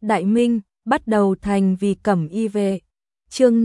Đại Minh, bắt đầu thành vì cẩm y vệ. Chương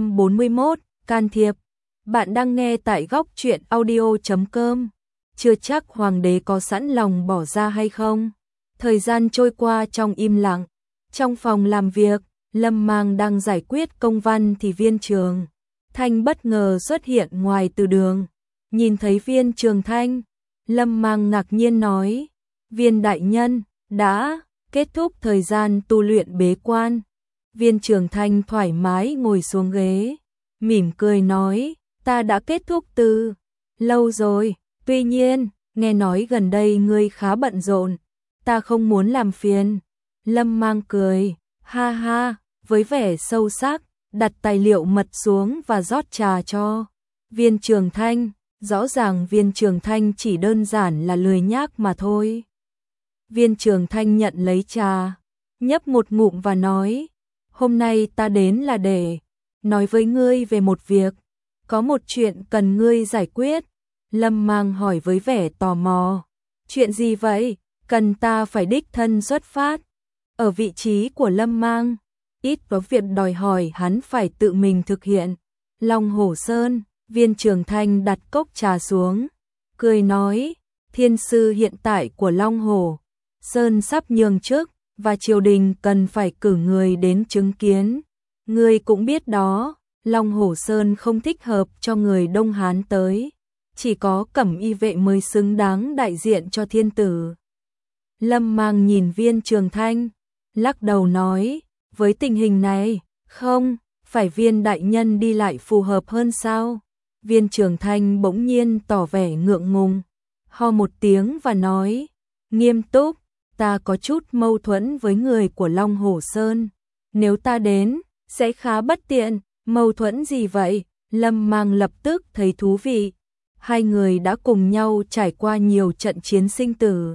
541, can thiệp. Bạn đang nghe tại góc truyện audio.com. Chưa chắc hoàng đế có sẵn lòng bỏ ra hay không. Thời gian trôi qua trong im lặng. Trong phòng làm việc, Lâm Mang đang giải quyết công văn thì Viên Trường Thanh bất ngờ xuất hiện ngoài từ đường. Nhìn thấy Viên Trường Thanh, Lâm Mang ngạc nhiên nói: Viên đại nhân, đã kết thúc thời gian tu luyện bế quan. Viên Trường Thanh thoải mái ngồi xuống ghế, mỉm cười nói: ta đã kết thúc từ lâu rồi, tuy nhiên, nghe nói gần đây ngươi khá bận rộn, ta không muốn làm phiền. Lâm Mang cười, ha ha, với vẻ sâu sắc, đặt tài liệu mật xuống và rót trà cho Viên Trường Thanh. Rõ ràng Viên Trường Thanh chỉ đơn giản là lười nhác mà thôi. Viên Trường Thanh nhận lấy trà, nhấp một ngụm và nói: hôm nay ta đến là để nói với ngươi về một việc, có một chuyện cần ngươi giải quyết. Lâm Mang hỏi với vẻ tò mò: chuyện gì vậy, cần ta phải đích thân xuất phát? Ở vị trí của Lâm Mang, ít có việc đòi hỏi hắn phải tự mình thực hiện. Long Hổ Sơn. Viên Trường Thanh đặt cốc trà xuống, cười nói: thiên sư hiện tại của Long Hổ Sơn sắp nhường chức, và triều đình cần phải cử người đến chứng kiến. Ngươi cũng biết đó, Long Hổ Sơn không thích hợp cho người Đông Hán tới, chỉ có cẩm y vệ mới xứng đáng đại diện cho thiên tử. Lâm Mang nhìn Viên Trường Thanh, lắc đầu nói: với tình hình này, không phải Viên đại nhân đi lại phù hợp hơn sao? Viên Trường Thanh bỗng nhiên tỏ vẻ ngượng ngùng, ho một tiếng và nói: nghiêm túc, ta có chút mâu thuẫn với người của Long Hổ Sơn, nếu ta đến, sẽ khá bất tiện. Mâu thuẫn gì vậy? Lâm Mang lập tức thấy thú vị, hai người đã cùng nhau trải qua nhiều trận chiến sinh tử.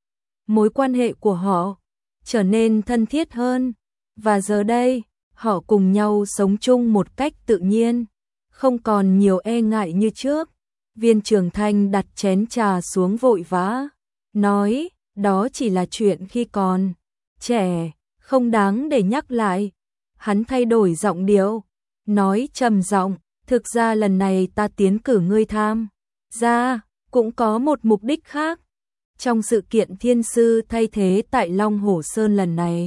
Mối quan hệ của họ trở nên thân thiết hơn, và giờ đây, họ cùng nhau sống chung một cách tự nhiên, không còn nhiều e ngại như trước. Viên Trường Thanh đặt chén trà xuống vội vã, nói: đó chỉ là chuyện khi còn trẻ, không đáng để nhắc lại. Hắn thay đổi giọng điệu, nói trầm giọng: thực ra lần này ta tiến cử ngươi tham gia, cũng có một mục đích khác. Trong sự kiện thiên sư thay thế tại Long Hổ Sơn lần này,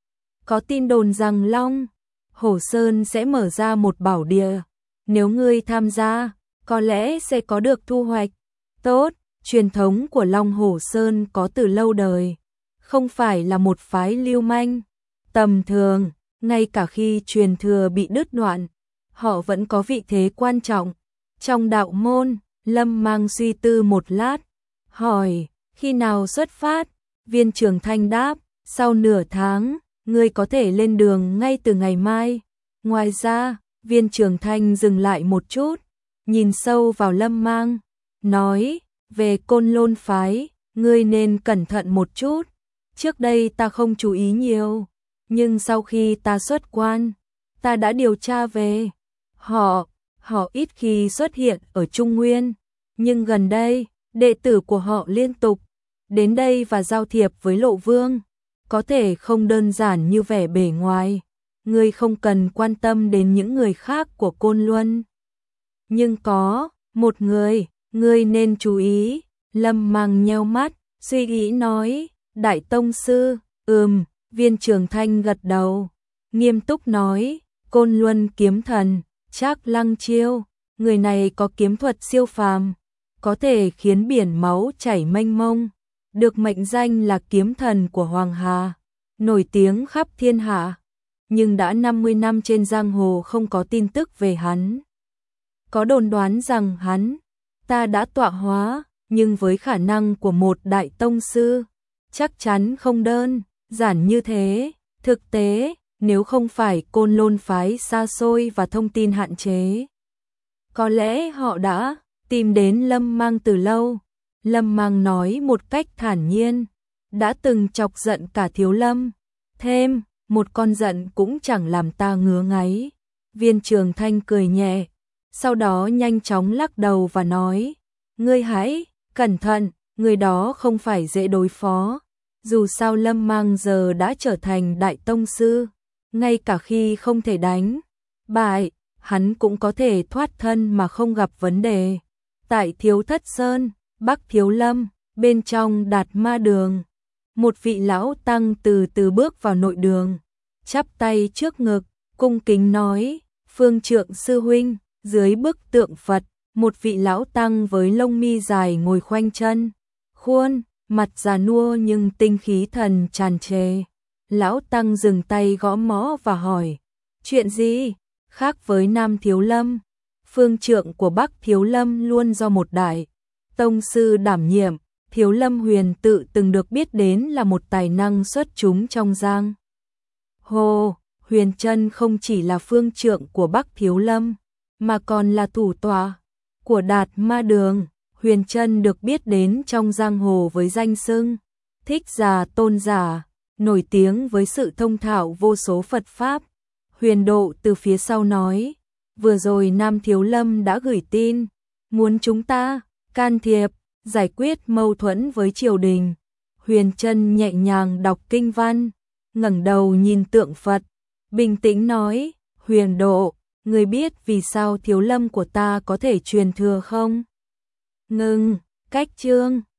có tin đồn rằng Long Hổ Sơn sẽ mở ra một bảo địa. Nếu ngươi tham gia, có lẽ sẽ có được thu hoạch tốt. Truyền thống của Long Hổ Sơn có từ lâu đời, không phải là một phái lưu manh tầm thường, ngay cả khi truyền thừa bị đứt đoạn, họ vẫn có vị thế quan trọng trong đạo môn. Lâm Mang suy tư một lát, hỏi: khi nào xuất phát? Viên Trường Thanh đáp: sau nửa tháng, ngươi có thể lên đường ngay từ ngày mai. Ngoài ra, Viên Trường Thanh dừng lại một chút, nhìn sâu vào Lâm Mang, nói: về Côn Lôn phái, ngươi nên cẩn thận một chút. Trước đây ta không chú ý nhiều, nhưng sau khi ta xuất quan, ta đã điều tra về họ ít khi xuất hiện ở Trung Nguyên, nhưng gần đây, đệ tử của họ liên tục đến đây và giao thiệp với Lộ Vương, có thể không đơn giản như vẻ bề ngoài. Ngươi không cần quan tâm đến những người khác của Côn Luân, nhưng có một người, ngươi nên chú ý. Lâm Mang nheo mắt, suy nghĩ nói: Đại Tông Sư. Viên Trường Thanh gật đầu, nghiêm túc nói: Côn Luân kiếm thần Trác Lăng Chiêu, người này có kiếm thuật siêu phàm, có thể khiến biển máu chảy mênh mông, được mệnh danh là kiếm thần của Hoàng Hà, nổi tiếng khắp thiên hạ. Nhưng đã 50 năm trên giang hồ không có tin tức về hắn. Có đồn đoán rằng hắn ta đã tọa hóa, nhưng với khả năng của một đại tông sư, chắc chắn không đơn giản như thế. Thực tế, nếu không phải Côn Lôn phái xa xôi và thông tin hạn chế, có lẽ họ đã tìm đến Lâm Mang từ lâu. Lâm Mang nói một cách thản nhiên: đã từng chọc giận cả Thiếu Lâm, thêm một con giận cũng chẳng làm ta ngứa ngáy. Viên Trường Thanh cười nhẹ, sau đó nhanh chóng lắc đầu và nói: ngươi hãy cẩn thận, người đó không phải dễ đối phó. Dù sao Lâm Mang giờ đã trở thành đại tông sư, ngay cả khi không thể đánh bại, hắn cũng có thể thoát thân mà không gặp vấn đề. Tại Thiếu Thất Sơn, Bắc Thiếu Lâm, bên trong Đạt Ma Đường, một vị lão tăng từ từ bước vào nội đường, chắp tay trước ngực, cung kính nói: "Phương Trượng sư huynh." Dưới bức tượng Phật, một vị lão tăng với lông mi dài ngồi khoanh chân, khuôn mặt già nua nhưng tinh khí thần tràn trề. Lão tăng dừng tay gõ mõ và hỏi: "Chuyện gì?" Khác với Nam Thiếu Lâm, phương trượng của Bắc Thiếu Lâm luôn do một đại tông sư đảm nhiệm. Thiếu Lâm Huyền tự từng được biết đến là một tài năng xuất chúng trong giang hồ. Huyền Trân không chỉ là phương trượng của Bắc Thiếu Lâm, mà còn là thủ tọa của Đạt Ma Đường. Huyền Trân được biết đến trong giang hồ với danh xưng Thích Giả Tôn Giả, nổi tiếng với sự thông thạo vô số Phật Pháp. Huyền Độ từ phía sau nói: "Vừa rồi Nam Thiếu Lâm đã gửi tin, muốn chúng ta can thiệp, giải quyết mâu thuẫn với triều đình." Huyền Trân nhẹ nhàng đọc kinh văn, ngẩng đầu nhìn tượng Phật, bình tĩnh nói: "Huyền Độ, người biết vì sao Thiếu Lâm của ta có thể truyền thừa không?" "Ngừng." Cách chương